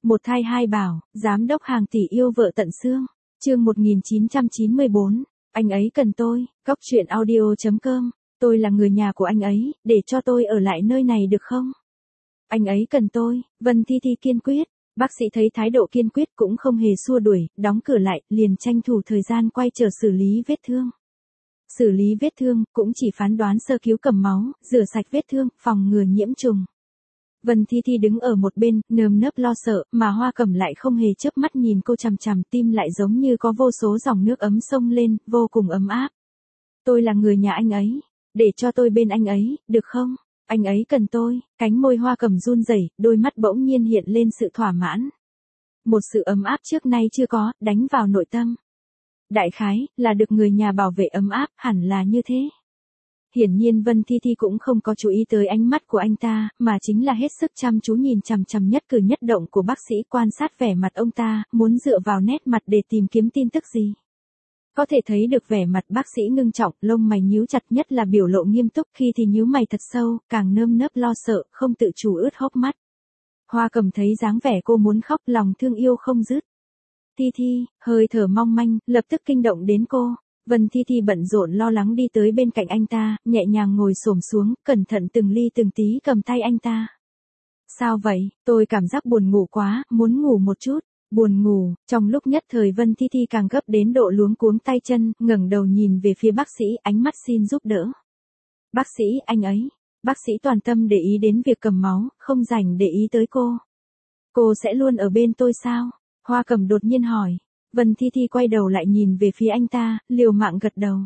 Một thai hai bảo, giám đốc hàng tỷ yêu vợ tận xương. Chương 1994, anh ấy cần tôi, Góc truyện audio.com. Tôi là người nhà của anh ấy, để cho tôi ở lại nơi này được không? Anh ấy cần tôi, Vân Thi Thi kiên quyết. Bác sĩ thấy thái độ kiên quyết cũng không hề xua đuổi, đóng cửa lại, liền tranh thủ thời gian quay trở xử lý vết thương. Xử lý vết thương, cũng chỉ phán đoán sơ cứu cầm máu, rửa sạch vết thương, phòng ngừa nhiễm trùng. Vân Thi Thi đứng ở một bên, nơm nớp lo sợ, mà Hoa Cẩm lại không hề chớp mắt nhìn cô chằm chằm, tim lại giống như có vô số dòng nước ấm xông lên, vô cùng ấm áp. Tôi là người nhà anh ấy, để cho tôi bên anh ấy, được không? Anh ấy cần tôi, cánh môi Hoa Cẩm run rẩy, đôi mắt bỗng nhiên hiện lên sự thỏa mãn. Một sự ấm áp trước nay chưa có, đánh vào nội tâm. Đại khái, là được người nhà bảo vệ ấm áp, hẳn là như thế. Hiển nhiên Vân Thi Thi cũng không có chú ý tới ánh mắt của anh ta, mà chính là hết sức chăm chú nhìn chằm chằm nhất cử nhất động của bác sĩ, quan sát vẻ mặt ông ta, muốn dựa vào nét mặt để tìm kiếm tin tức gì. Có thể thấy được vẻ mặt bác sĩ ngưng trọng, lông mày nhíu chặt, nhất là biểu lộ nghiêm túc, khi thì nhíu mày thật sâu, càng nơm nớp lo sợ, không tự chủ ướt hốc mắt. Hoa Cẩm thấy dáng vẻ cô muốn khóc, lòng thương yêu không dứt. Thi Thi, hơi thở mong manh, lập tức kinh động đến cô. Vân Thi Thi bận rộn lo lắng đi tới bên cạnh anh ta, nhẹ nhàng ngồi xổm xuống, cẩn thận từng ly từng tí cầm tay anh ta. Sao vậy, tôi cảm giác buồn ngủ quá, muốn ngủ một chút. Buồn ngủ, trong lúc nhất thời Vân Thi Thi càng gấp đến độ luống cuống tay chân, ngẩng đầu nhìn về phía bác sĩ, ánh mắt xin giúp đỡ. Bác sĩ, anh ấy. Bác sĩ toàn tâm để ý đến việc cầm máu, không rảnh để ý tới cô. Cô sẽ luôn ở bên tôi sao? Hoa Cẩm đột nhiên hỏi. Vân Thi Thi quay đầu lại nhìn về phía anh ta, liều mạng gật đầu.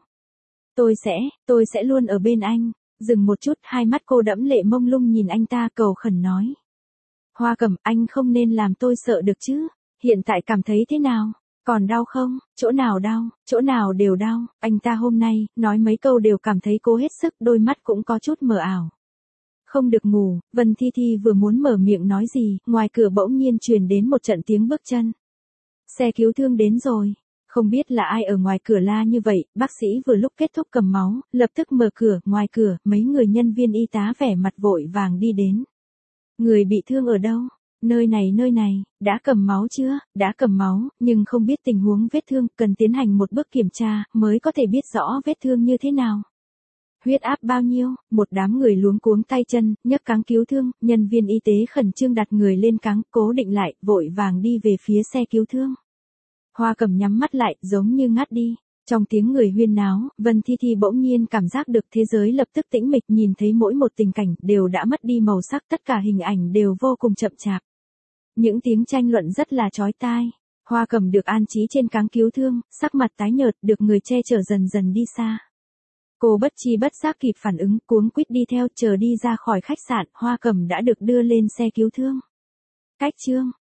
Tôi sẽ luôn ở bên anh. Dừng một chút, hai mắt cô đẫm lệ mông lung nhìn anh ta, cầu khẩn nói. Hoa Cẩm, anh không nên làm tôi sợ được chứ. Hiện tại cảm thấy thế nào? Còn đau không? Chỗ nào đau? Chỗ nào đều đau. Anh ta hôm nay, nói mấy câu đều cảm thấy cô hết sức, đôi mắt cũng có chút mờ ảo. Không được ngủ, Vân Thi Thi vừa muốn mở miệng nói gì, ngoài cửa bỗng nhiên truyền đến một trận tiếng bước chân. Xe cứu thương đến rồi. Không biết là ai ở ngoài cửa la như vậy, bác sĩ vừa lúc kết thúc cầm máu, lập tức mở cửa, ngoài cửa, mấy người nhân viên y tá vẻ mặt vội vàng đi đến. Người bị thương ở đâu? Nơi này, đã cầm máu chưa? Đã cầm máu, nhưng không biết tình huống vết thương, cần tiến hành một bước kiểm tra, mới có thể biết rõ vết thương như thế nào. Huyết áp bao nhiêu? Một đám người luống cuống tay chân, nhấc cáng cứu thương, nhân viên y tế khẩn trương đặt người lên cáng, cố định lại, vội vàng đi về phía xe cứu thương. Hoa Cẩm nhắm mắt lại, giống như ngắt đi. Trong tiếng người huyên náo, Vân Thi Thi bỗng nhiên cảm giác được thế giới lập tức tĩnh mịch, nhìn thấy mỗi một tình cảnh đều đã mất đi màu sắc, tất cả hình ảnh đều vô cùng chậm chạp. Những tiếng tranh luận rất là chói tai. Hoa Cẩm được an trí trên cáng cứu thương, sắc mặt tái nhợt, được người che chở dần dần đi xa. Cô bất chi bất giác kịp phản ứng, cuống quýt đi theo, chờ đi ra khỏi khách sạn, Hoa Cẩm đã được đưa lên xe cứu thương. Cách chương